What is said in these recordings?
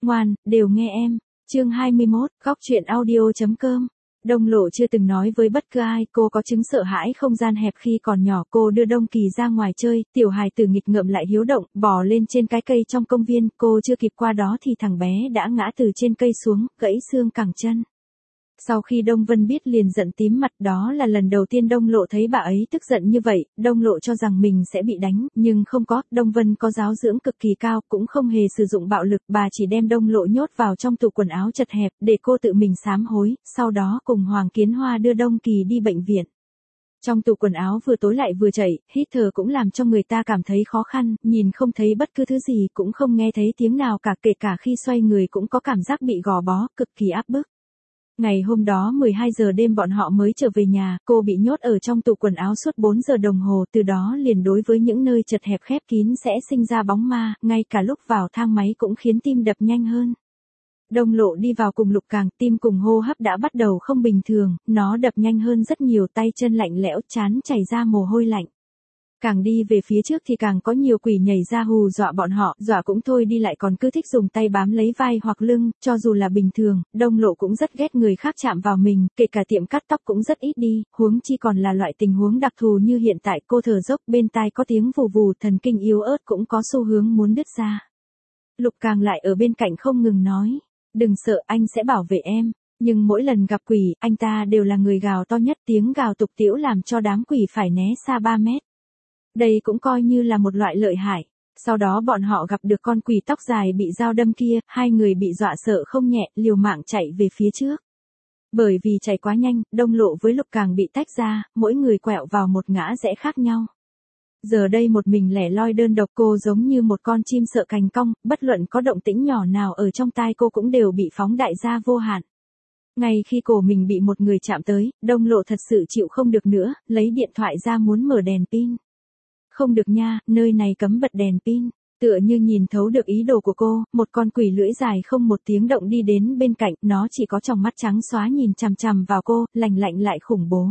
Ngoan, đều nghe em. Chương 21, góc truyện audio.com. Đông Lộ chưa từng nói với bất cứ ai cô có chứng sợ hãi không gian hẹp khi còn nhỏ. Cô đưa Đông Kỳ ra ngoài chơi, tiểu hài tử nghịch ngợm lại hiếu động, bò lên trên cái cây trong công viên. Cô chưa kịp qua đó thì thằng bé đã ngã từ trên cây xuống, gãy xương cẳng chân. Sau khi Đông Vân biết liền giận tím mặt, đó là lần đầu tiên Đông Lộ thấy bà ấy tức giận như vậy. Đông Lộ cho rằng mình sẽ bị đánh, nhưng không có, Đông Vân có giáo dưỡng cực kỳ cao, cũng không hề sử dụng bạo lực, bà chỉ đem Đông Lộ nhốt vào trong tủ quần áo chật hẹp, để cô tự mình sám hối, sau đó cùng Hoàng Kiến Hoa đưa Đông Kỳ đi bệnh viện. Trong tủ quần áo vừa tối lại vừa chảy, hít thở cũng làm cho người ta cảm thấy khó khăn, nhìn không thấy bất cứ thứ gì, cũng không nghe thấy tiếng nào cả, kể cả khi xoay người cũng có cảm giác bị gò bó, cực kỳ áp bức. Ngày hôm đó 12 giờ đêm bọn họ mới trở về nhà, cô bị nhốt ở trong tủ quần áo suốt 4 giờ đồng hồ, từ đó liền đối với những nơi chật hẹp khép kín sẽ sinh ra bóng ma, ngay cả lúc vào thang máy cũng khiến tim đập nhanh hơn. Đông Lộ đi vào cùng Lục Càng, tim cùng hô hấp đã bắt đầu không bình thường, nó đập nhanh hơn rất nhiều, tay chân lạnh lẽo, trán chảy ra mồ hôi lạnh. Càng đi về phía trước thì càng có nhiều quỷ nhảy ra hù dọa bọn họ, dọa cũng thôi đi lại còn cứ thích dùng tay bám lấy vai hoặc lưng, cho dù là bình thường, Đông Lộ cũng rất ghét người khác chạm vào mình, kể cả tiệm cắt tóc cũng rất ít đi, huống chi còn là loại tình huống đặc thù như hiện tại. Cô thở dốc, bên tai có tiếng vù vù, thần kinh yếu ớt cũng có xu hướng muốn đứt ra. Lục Càng lại ở bên cạnh không ngừng nói, đừng sợ, anh sẽ bảo vệ em. Nhưng mỗi lần gặp quỷ, anh ta đều là người gào to nhất, tiếng gào tục tĩu làm cho đám quỷ phải né xa 3 mét. Đây cũng coi như là một loại lợi hại. Sau đó bọn họ gặp được con quỷ tóc dài bị dao đâm kia, hai người bị dọa sợ không nhẹ, liều mạng chạy về phía trước. Bởi vì chạy quá nhanh, Đông Lộ với Lục Càng bị tách ra, mỗi người quẹo vào một ngã rẽ khác nhau. Giờ đây một mình lẻ loi đơn độc, cô giống như một con chim sợ cành cong, bất luận có động tĩnh nhỏ nào ở trong tai cô cũng đều bị phóng đại ra vô hạn. Ngay khi cổ mình bị một người chạm tới, Đông Lộ thật sự chịu không được nữa, lấy điện thoại ra muốn mở đèn pin. Không được nha, nơi này cấm bật đèn pin. Tựa như nhìn thấu được ý đồ của cô, một con quỷ lưỡi dài không một tiếng động đi đến bên cạnh, nó chỉ có tròng mắt trắng xóa nhìn chằm chằm vào cô, lạnh lạnh lại khủng bố.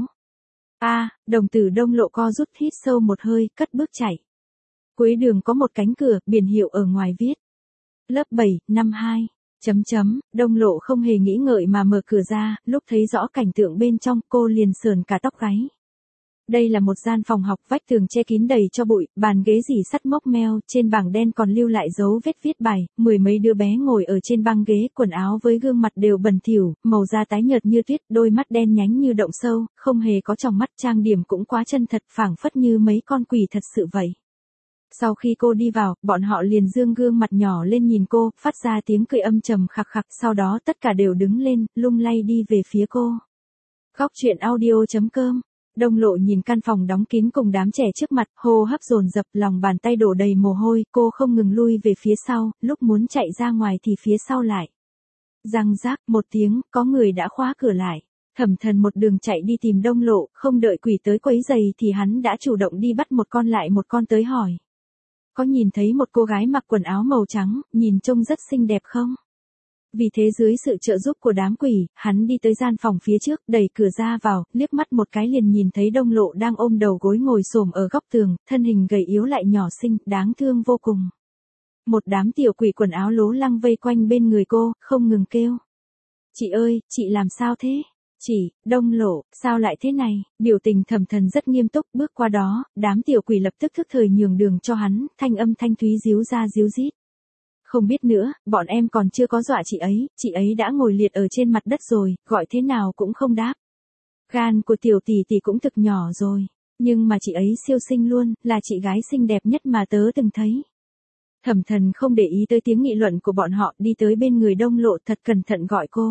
Đồng tử Đông Lộ co rút, hít sâu một hơi, cất bước chạy. Cuối đường có một cánh cửa, biển hiệu ở ngoài viết. Lớp 7, năm 2. Đông Lộ không hề nghĩ ngợi mà mở cửa ra, lúc thấy rõ cảnh tượng bên trong, cô liền sờn cả tóc gáy. Đây là một gian phòng học, vách tường che kín đầy cho bụi, bàn ghế rỉ sắt mốc meo, trên bảng đen còn lưu lại dấu vết viết bài, mười mấy đứa bé ngồi ở trên băng ghế, quần áo với gương mặt đều bẩn thỉu, màu da tái nhợt như tuyết, đôi mắt đen nhánh như động sâu, không hề có tròng mắt, trang điểm cũng quá chân thật, phảng phất như mấy con quỷ thật sự vậy. Sau khi cô đi vào, bọn họ liền dương gương mặt nhỏ lên nhìn cô, phát ra tiếng cười âm trầm khặc khặc, sau đó tất cả đều đứng lên, lung lay đi về phía cô. Góc truyện audio.com. Đông Lộ nhìn căn phòng đóng kín cùng đám trẻ trước mặt, hô hấp dồn dập, lòng bàn tay đổ đầy mồ hôi, cô không ngừng lui về phía sau, lúc muốn chạy ra ngoài thì phía sau lại. Răng rác, một tiếng, có người đã khóa cửa lại. Thẩm Thần một đường chạy đi tìm Đông Lộ, không đợi quỷ tới quấy giày thì hắn đã chủ động đi bắt một con lại một con tới hỏi. Có nhìn thấy một cô gái mặc quần áo màu trắng, nhìn trông rất xinh đẹp không? Vì thế dưới sự trợ giúp của đám quỷ, hắn đi tới gian phòng phía trước, đẩy cửa ra vào, liếc mắt một cái liền nhìn thấy Đông Lộ đang ôm đầu gối ngồi xổm ở góc tường, thân hình gầy yếu lại nhỏ xinh, đáng thương vô cùng. Một đám tiểu quỷ quần áo lố lăng vây quanh bên người cô, không ngừng kêu. Chị ơi, chị làm sao thế? Chị, Đông Lộ, sao lại thế này? Biểu tình Thẩm Thần rất nghiêm túc, bước qua đó, đám tiểu quỷ lập tức thức thời nhường đường cho hắn, thanh âm thanh thúy ríu ra ríu rít. Không biết nữa, bọn em còn chưa có dọa chị ấy đã ngồi liệt ở trên mặt đất rồi, gọi thế nào cũng không đáp. Gan của tiểu tỷ tỷ cũng thực nhỏ rồi, nhưng mà chị ấy siêu xinh luôn, là chị gái xinh đẹp nhất mà tớ từng thấy. Thẩm Thần không để ý tới tiếng nghị luận của bọn họ, đi tới bên người Đông Lộ thật cẩn thận gọi cô.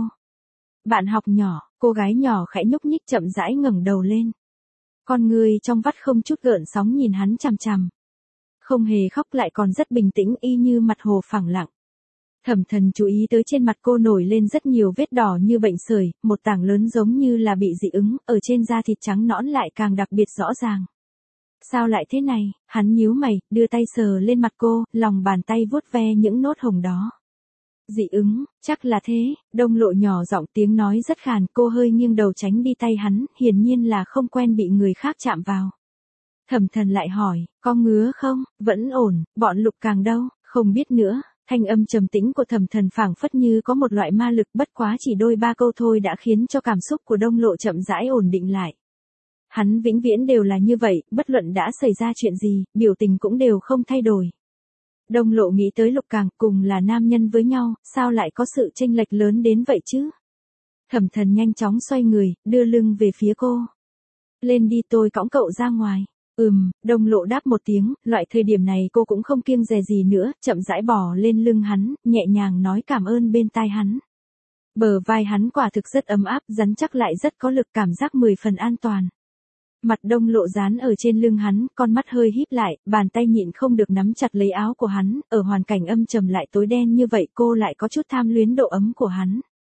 Bạn học nhỏ, cô gái nhỏ khẽ nhúc nhích chậm rãi ngẩng đầu lên. Con người trong vắt không chút gợn sóng nhìn hắn chằm chằm. Không hề khóc lại còn rất bình tĩnh y như mặt hồ phẳng lặng. Thẩm Thần chú ý tới trên mặt cô nổi lên rất nhiều vết đỏ như bệnh sởi, một tảng lớn giống như là bị dị ứng, ở trên da thịt trắng nõn lại càng đặc biệt rõ ràng. Sao lại thế này? Hắn nhíu mày, đưa tay sờ lên mặt cô, lòng bàn tay vuốt ve những nốt hồng đó. Dị ứng, chắc là thế. Đông Lộ nhỏ giọng, tiếng nói rất khàn, cô hơi nghiêng đầu tránh đi tay hắn, hiển nhiên là không quen bị người khác chạm vào. Thẩm Thần lại hỏi, có ngứa không? Vẫn ổn, bọn Lục Càng đâu? Không biết nữa, Thanh âm trầm tĩnh của Thẩm Thần phảng phất như có một loại ma lực, bất quá chỉ đôi ba câu thôi đã khiến cho cảm xúc của Đông Lộ chậm rãi ổn định lại. Hắn vĩnh viễn đều là như vậy, bất luận đã xảy ra chuyện gì, biểu tình cũng đều không thay đổi. Đông Lộ nghĩ tới Lục Càng, cùng là nam nhân với nhau, sao lại có sự chênh lệch lớn đến vậy chứ? Thẩm Thần nhanh chóng xoay người, đưa lưng về phía cô. Lên đi, tôi cõng cậu ra ngoài. Đông Lộ đáp một tiếng, loại thời điểm này cô cũng không kiêng dè gì nữa, chậm rãi bò lên lưng hắn, nhẹ nhàng nói cảm ơn bên tai hắn. Bờ vai hắn quả thực rất ấm áp, rắn chắc lại rất có lực, cảm giác 10 phần an toàn. Mặt Đông Lộ dán ở trên lưng hắn, con mắt hơi híp lại, bàn tay nhịn không được nắm chặt lấy áo của hắn, ở hoàn cảnh âm trầm lại tối đen như vậy cô lại có chút tham luyến độ ấm của hắn.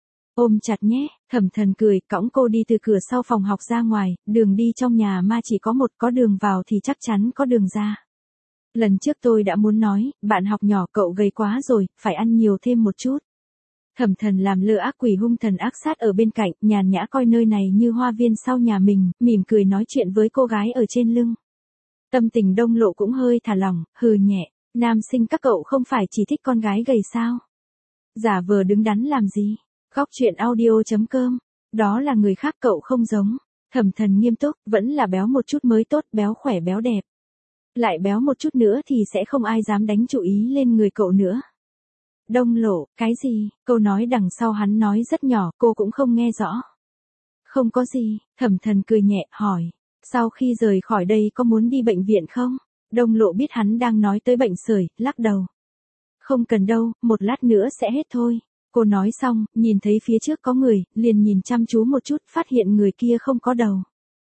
Ôm chặt nhé, Thẩm Thần cười, cõng cô đi từ cửa sau phòng học ra ngoài, đường đi trong nhà ma chỉ có một, có đường vào thì chắc chắn có đường ra. Lần trước tôi đã muốn nói, bạn học nhỏ cậu gầy quá rồi, phải ăn nhiều thêm một chút. Thẩm Thần làm lơ ác quỷ hung thần ác sát ở bên cạnh, nhàn nhã coi nơi này như hoa viên sau nhà mình, mỉm cười nói chuyện với cô gái ở trên lưng. Tâm tình Đông Lộ cũng hơi thả lỏng, hừ nhẹ, nam sinh các cậu không phải chỉ thích con gái gầy sao? Giả vờ đứng đắn làm gì? Góc chuyện audio.com, đó là người khác cậu không giống. Thẩm Thần nghiêm túc, vẫn là béo một chút mới tốt, béo khỏe béo đẹp. Lại béo một chút nữa thì sẽ không ai dám đánh chú ý lên người cậu nữa. Đông Lộ, cái gì? Câu nói đằng sau hắn nói rất nhỏ, cô cũng không nghe rõ. Không có gì, Thẩm Thần cười nhẹ, hỏi. Sau khi rời khỏi đây có muốn đi bệnh viện không? Đông Lộ biết hắn đang nói tới bệnh sởi, lắc đầu. Không cần đâu, một lát nữa sẽ hết thôi. Cô nói xong, nhìn thấy phía trước có người, liền nhìn chăm chú một chút, phát hiện người kia không có đầu.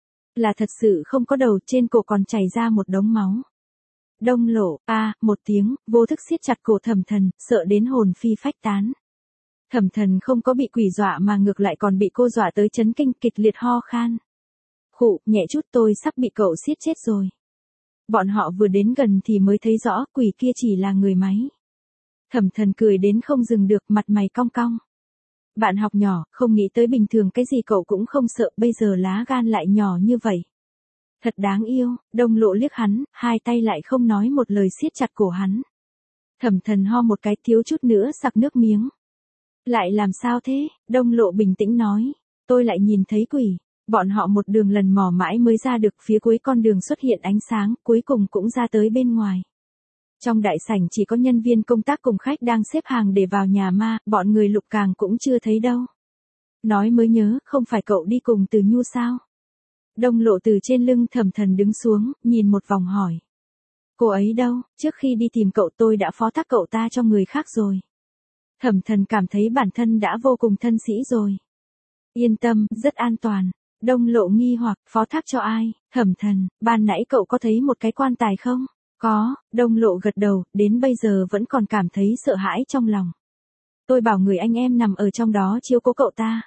Là thật sự không có đầu, trên cổ còn chảy ra một đống máu. Đông Lộ, một tiếng, vô thức siết chặt cổ Thẩm Thần, sợ đến hồn phi phách tán. Thẩm Thần không có bị quỷ dọa mà ngược lại còn bị cô dọa tới chấn kinh, kịch liệt ho khan. Khụ, nhẹ chút, tôi sắp bị cậu siết chết rồi. Bọn họ vừa đến gần thì mới thấy rõ, quỷ kia chỉ là người máy. Thẩm Thần cười đến không dừng được, mặt mày cong cong. Bạn học nhỏ, không nghĩ tới bình thường cái gì cậu cũng không sợ, bây giờ lá gan lại nhỏ như vậy. Thật đáng yêu, Đông Lộ liếc hắn, hai tay lại không nói một lời siết chặt cổ hắn. Thẩm Thần ho một cái, thiếu chút nữa sặc nước miếng. Lại làm sao thế? Đông Lộ bình tĩnh nói. Tôi lại nhìn thấy quỷ. Bọn họ một đường lần mò mãi mới ra được, phía cuối con đường xuất hiện ánh sáng, cuối cùng cũng ra tới bên ngoài. Trong đại sảnh chỉ có nhân viên công tác cùng khách đang xếp hàng để vào nhà ma, bọn người Lục Càng cũng chưa thấy đâu. Nói mới nhớ, không phải cậu đi cùng Từ Nhu sao? Đông Lộ từ trên lưng Thẩm Thần đứng xuống, nhìn một vòng hỏi. Cô ấy đâu, trước khi đi tìm cậu tôi đã phó thác cậu ta cho người khác rồi. Thẩm Thần cảm thấy bản thân đã vô cùng thân sĩ rồi. Yên tâm, rất an toàn. Đông Lộ nghi hoặc, phó thác cho ai? Thẩm Thần, ban nãy cậu có thấy một cái quan tài không? Có, Đông Lộ gật đầu, đến bây giờ vẫn còn cảm thấy sợ hãi trong lòng. Tôi bảo người anh em nằm ở trong đó chiếu cố cậu ta.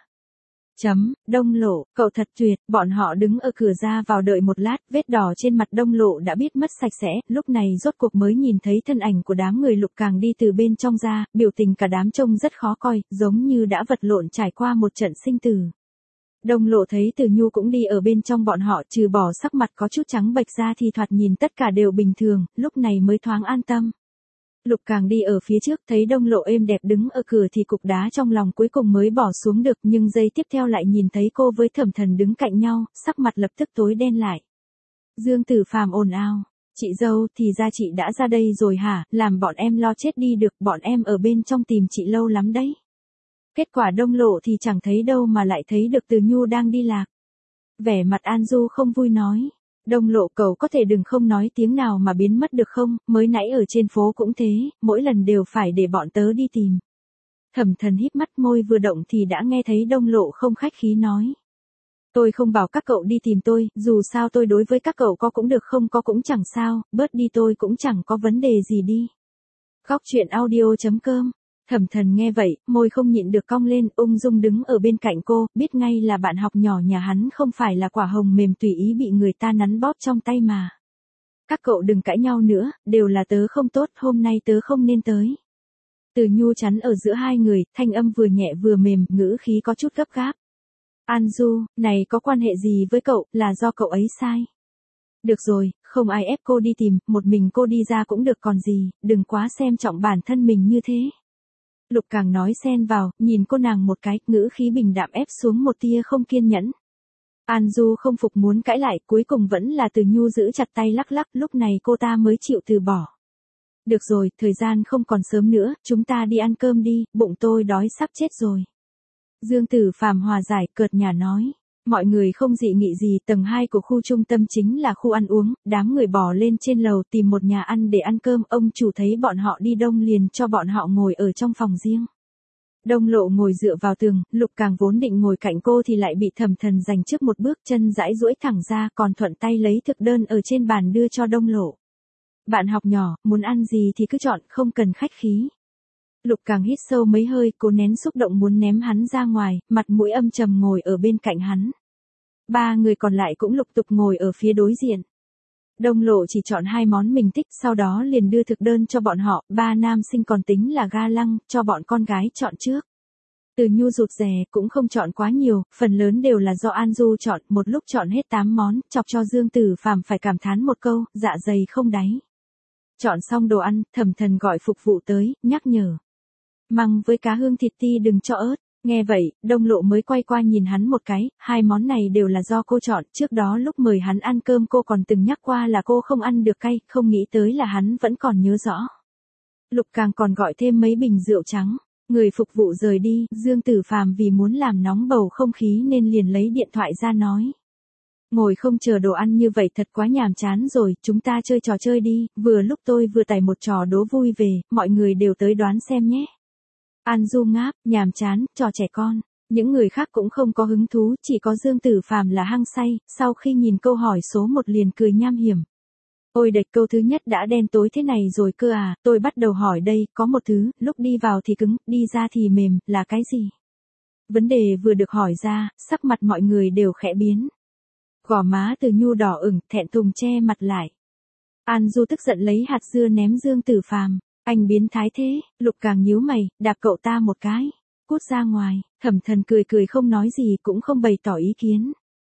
Đông Lộ, cậu thật tuyệt, bọn họ đứng ở cửa ra vào đợi một lát, vết đỏ trên mặt Đông Lộ đã biết mất sạch sẽ, lúc này rốt cuộc mới nhìn thấy thân ảnh của đám người Lục Càng đi từ bên trong ra, biểu tình cả đám trông rất khó coi, giống như đã vật lộn trải qua một trận sinh tử. Đông Lộ thấy Từ Nhu cũng đi ở bên trong bọn họ, trừ bỏ sắc mặt có chút trắng bệch ra thì thoạt nhìn tất cả đều bình thường, lúc này mới thoáng an tâm. Lục Càng đi ở phía trước, thấy Đông Lộ êm đẹp đứng ở cửa thì cục đá trong lòng cuối cùng mới bỏ xuống được, nhưng giây tiếp theo lại nhìn thấy cô với Thẩm Thần đứng cạnh nhau, sắc mặt lập tức tối đen lại. Dương Tử Phàm ồn ào, chị dâu, thì ra chị đã ra đây rồi hả, làm bọn em lo chết đi được, bọn em ở bên trong tìm chị lâu lắm đấy. Kết quả Đông Lộ thì chẳng thấy đâu mà lại thấy được Từ Nhu đang đi lạc. Vẻ mặt An Du không vui nói. Đông Lộ, cậu có thể đừng không nói tiếng nào mà biến mất được không, mới nãy ở trên phố cũng thế, mỗi lần đều phải để bọn tớ đi tìm. Thẩm Thần híp mắt, môi vừa động thì đã nghe thấy Đông Lộ không khách khí nói. Tôi không bảo các cậu đi tìm tôi, dù sao tôi đối với các cậu có cũng được không có cũng chẳng sao, bớt đi tôi cũng chẳng có vấn đề gì đi. Góc chuyện audio.com. Thẩm Thần nghe vậy, môi không nhịn được cong lên, ung dung đứng ở bên cạnh cô, biết ngay là bạn học nhỏ nhà hắn không phải là quả hồng mềm tùy ý bị người ta nắn bóp trong tay mà. Các cậu đừng cãi nhau nữa, đều là tớ không tốt, hôm nay tớ không nên tới. Từ Nhu chắn ở giữa hai người, thanh âm vừa nhẹ vừa mềm, ngữ khí có chút gấp gáp. An Du, này có quan hệ gì với cậu, là do cậu ấy sai. Được rồi, không ai ép cô đi tìm, một mình cô đi ra cũng được còn gì, đừng quá xem trọng bản thân mình như thế. Lục Càng nói xen vào, nhìn cô nàng một cái, ngữ khí bình đạm ép xuống một tia không kiên nhẫn. An Du không phục muốn cãi lại, cuối cùng vẫn là Từ Nhu giữ chặt tay lắc lắc, lúc này cô ta mới chịu từ bỏ. Được rồi, thời gian không còn sớm nữa, chúng ta đi ăn cơm đi, bụng tôi đói sắp chết rồi. Dương Tử Phàm hòa giải, cợt nhả nói. Mọi người không dị nghị gì, tầng 2 của khu trung tâm chính là khu ăn uống, đám người bò lên trên lầu tìm một nhà ăn để ăn cơm, ông chủ thấy bọn họ đi đông liền cho bọn họ ngồi ở trong phòng riêng. Đông Lộ ngồi dựa vào tường, Lục Càng vốn định ngồi cạnh cô thì lại bị Thẩm Thần giành trước một bước, chân rãi duỗi thẳng ra, còn thuận tay lấy thực đơn ở trên bàn đưa cho Đông Lộ. Bạn học nhỏ, muốn ăn gì thì cứ chọn, không cần khách khí. Lục Càng hít sâu mấy hơi, cố nén xúc động muốn ném hắn ra ngoài, mặt mũi âm trầm ngồi ở bên cạnh hắn. Ba người còn lại cũng lục tục ngồi ở phía đối diện. Đông Lộ chỉ chọn 2 món mình thích, sau đó liền đưa thực đơn cho bọn họ, 3 nam sinh còn tính là ga lăng, cho bọn con gái chọn trước. Từ Nhu rụt rè, cũng không chọn quá nhiều, phần lớn đều là do An Du chọn, một lúc chọn hết 8 món, chọc cho Dương Tử Phàm phải cảm thán một câu, dạ dày không đáy. Chọn xong đồ ăn, Thẩm Thần gọi phục vụ tới, nhắc nhở. Măng với cá hương thịt ti đừng cho ớt. Nghe vậy, Đông Lộ mới quay qua nhìn hắn một cái, 2 món này đều là do cô chọn, trước đó lúc mời hắn ăn cơm cô còn từng nhắc qua là cô không ăn được cay, không nghĩ tới là hắn vẫn còn nhớ rõ. Lục Càng còn gọi thêm mấy bình rượu trắng, người phục vụ rời đi, Dương Tử Phàm vì muốn làm nóng bầu không khí nên liền lấy điện thoại ra nói. Ngồi không chờ đồ ăn như vậy thật quá nhàm chán rồi, chúng ta chơi trò chơi đi, vừa lúc tôi vừa tải một trò đố vui về, mọi người đều tới đoán xem nhé. An Du ngáp, nhàm chán, trò trẻ con. Những người khác cũng không có hứng thú, chỉ có Dương Tử Phàm là hăng say, sau khi nhìn câu hỏi số 1 liền cười nham hiểm. Ôi đệt, câu thứ nhất đã đen tối thế này rồi cơ à, tôi bắt đầu hỏi đây, có một thứ, lúc đi vào thì cứng, đi ra thì mềm, là cái gì? Vấn đề vừa được hỏi ra, sắc mặt mọi người đều khẽ biến. Gò má Từ Nhu đỏ ửng, thẹn thùng che mặt lại. An Du tức giận lấy hạt dưa ném Dương Tử Phàm. Anh biến thái thế, Lục Càng nhíu mày, đạp cậu ta một cái. Cút ra ngoài, Thẩm Thần cười cười không nói gì cũng không bày tỏ ý kiến.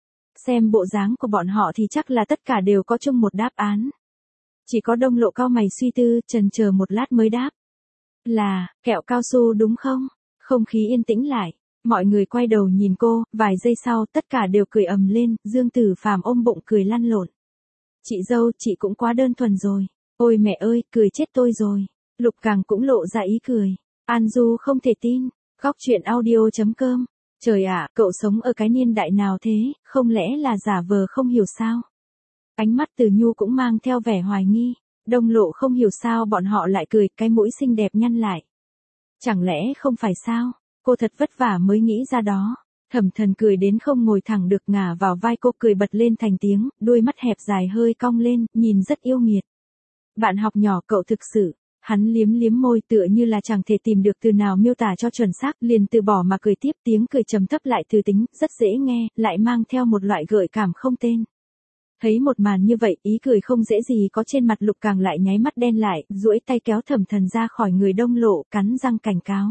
Xem bộ dáng của bọn họ thì chắc là tất cả đều có chung một đáp án. Chỉ có Đông Lộ cau mày suy tư, chần chờ một lát mới đáp. Là, kẹo cao su đúng không? Không khí yên tĩnh lại. Mọi người quay đầu nhìn cô, vài giây sau tất cả đều cười ầm lên, Dương Tử Phàm ôm bụng cười lăn lộn. Chị dâu, chị cũng quá đơn thuần rồi. Ôi mẹ ơi, cười chết tôi rồi. Lục Càng cũng lộ ra ý cười. An Du không thể tin. Góc chuyện audio.com. Trời ạ, cậu sống ở cái niên đại nào thế, không lẽ là giả vờ không hiểu sao? Ánh mắt Từ Nhu cũng mang theo vẻ hoài nghi. Đông Lộ không hiểu sao bọn họ lại cười, cái mũi xinh đẹp nhăn lại. Chẳng lẽ không phải sao? Cô thật vất vả mới nghĩ ra đó. Thẩm Thần cười đến không ngồi thẳng được, ngả vào vai cô cười bật lên thành tiếng, đuôi mắt hẹp dài hơi cong lên, nhìn rất yêu nghiệt. Bạn học nhỏ cậu thực sự. Hắn liếm liếm môi tựa như là chẳng thể tìm được từ nào miêu tả cho chuẩn xác, liền từ bỏ mà cười tiếp, tiếng cười trầm thấp lại thư tính, rất dễ nghe, lại mang theo một loại gợi cảm không tên. Thấy một màn như vậy, ý cười không dễ gì có trên mặt Lục Càng lại nháy mắt đen lại, duỗi tay kéo Thẩm Thần ra khỏi người Đông Lộ, cắn răng cảnh cáo.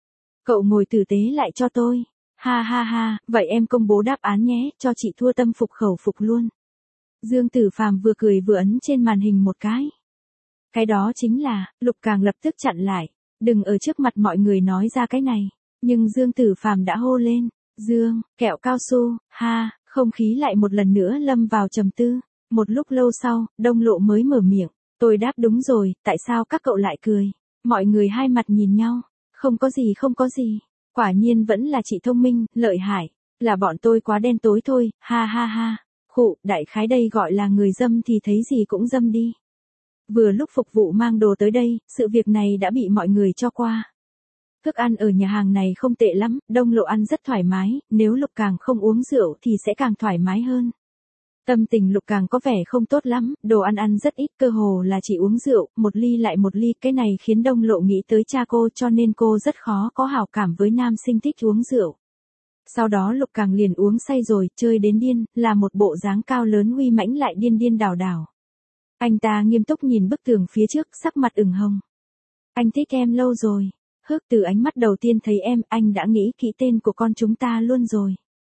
Cậu ngồi tử tế lại cho tôi. Ha ha ha, vậy em công bố đáp án nhé, cho chị thua tâm phục khẩu phục luôn. Dương Tử Phàm vừa cười vừa ấn trên màn hình một cái. Cái đó chính là, Lục Càng lập tức chặn lại. Đừng ở trước mặt mọi người nói ra cái này. Nhưng Dương Tử Phàm đã hô lên. Dương, kẹo cao su, ha, không khí lại một lần nữa lâm vào trầm tư. Một lúc lâu sau, Đông Lộ mới mở miệng. Tôi đáp đúng rồi, tại sao các cậu lại cười? Mọi người hai mặt nhìn nhau. Không có gì không có gì. Quả nhiên vẫn là chị thông minh, lợi hại. Là bọn tôi quá đen tối thôi, ha ha ha. Khụ, đại khái đây gọi là người dâm thì thấy gì cũng dâm đi. Vừa lúc phục vụ mang đồ tới đây, sự việc này đã bị mọi người cho qua. Thức ăn ở nhà hàng này không tệ lắm, Đông Lộ ăn rất thoải mái, nếu Lục Càng không uống rượu thì sẽ càng thoải mái hơn. Tâm tình Lục Càng có vẻ không tốt lắm, đồ ăn rất ít, cơ hồ là chỉ uống rượu, một ly lại một ly, cái này khiến Đông Lộ nghĩ tới cha cô cho nên cô rất khó có hảo cảm với nam sinh thích uống rượu. Sau đó Lục Càng liền uống say rồi, chơi đến điên, là một bộ dáng cao lớn uy mãnh lại điên điên đảo đảo. Anh ta nghiêm túc nhìn bức tường phía trước, sắc mặt ửng hồng. Anh thích em lâu rồi. Hước từ ánh mắt đầu tiên thấy em, anh đã nghĩ kỹ tên của con chúng ta luôn rồi.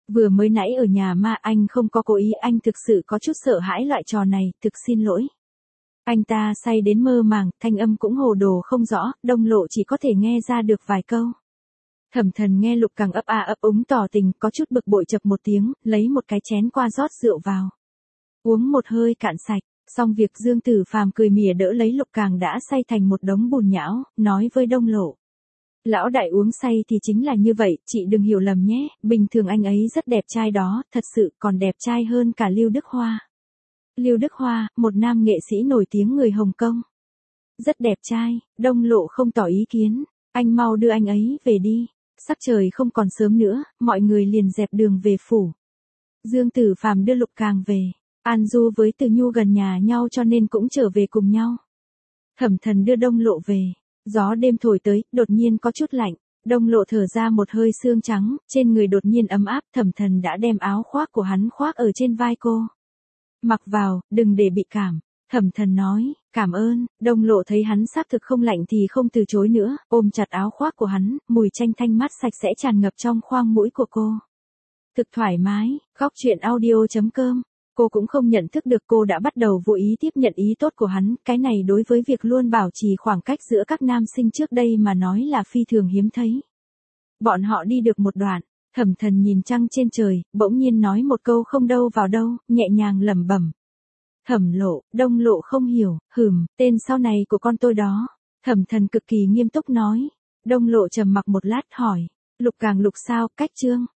Vừa mới nãy ở nhà ma anh không có cố ý, anh thực sự có chút sợ hãi loại trò này, thực xin lỗi. Anh ta say đến mơ màng, thanh âm cũng hồ đồ không rõ, Đông Lộ chỉ có thể nghe ra được vài câu. Thẩm Thần nghe Lục Càng ấp a ấp úng tỏ tình, có chút bực bội chập một tiếng, lấy một cái chén qua rót rượu vào. Uống một hơi cạn sạch, xong việc Dương Tử Phàm cười mỉa đỡ lấy Lục Càng đã say thành một đống bùn nhão, nói với Đông Lộ. Lão đại uống say thì chính là như vậy, chị đừng hiểu lầm nhé, bình thường anh ấy rất đẹp trai đó, thật sự còn đẹp trai hơn cả Lưu Đức Hoa. Lưu Đức Hoa, một nam nghệ sĩ nổi tiếng người Hồng Kông. Rất đẹp trai, Đông Lộ không tỏ ý kiến, anh mau đưa anh ấy về đi. Sắc trời không còn sớm nữa, mọi người liền dẹp đường về phủ. Dương Tử Phàm đưa Lục Càng về, An Du với Từ Nhu gần nhà nhau cho nên cũng trở về cùng nhau. Thẩm Thần đưa Đông Lộ về, gió đêm thổi tới, đột nhiên có chút lạnh, Đông Lộ thở ra một hơi sương trắng, trên người đột nhiên ấm áp, Thẩm Thần đã đem áo khoác của hắn khoác ở trên vai cô. Mặc vào, đừng để bị cảm. Thẩm Thần nói, cảm ơn. Đông Lộ thấy hắn xác thực không lạnh thì không từ chối nữa, ôm chặt áo khoác của hắn, mùi chanh thanh mát sạch sẽ tràn ngập trong khoang mũi của cô. Thực thoải mái, góc chuyện audio.com. Cô cũng không nhận thức được cô đã bắt đầu vô ý tiếp nhận ý tốt của hắn, cái này đối với việc luôn bảo trì khoảng cách giữa các nam sinh trước đây mà nói là phi thường hiếm thấy. Bọn họ đi được một đoạn, Thẩm Thần nhìn trăng trên trời, bỗng nhiên nói một câu không đâu vào đâu, nhẹ nhàng lẩm bẩm. Thẩm Lộ, Đông Lộ không hiểu, tên sau này của con tôi đó. Thẩm Thần cực kỳ nghiêm túc nói. Đông Lộ trầm mặc một lát hỏi, Lục Càng Lục sao, cách Trương.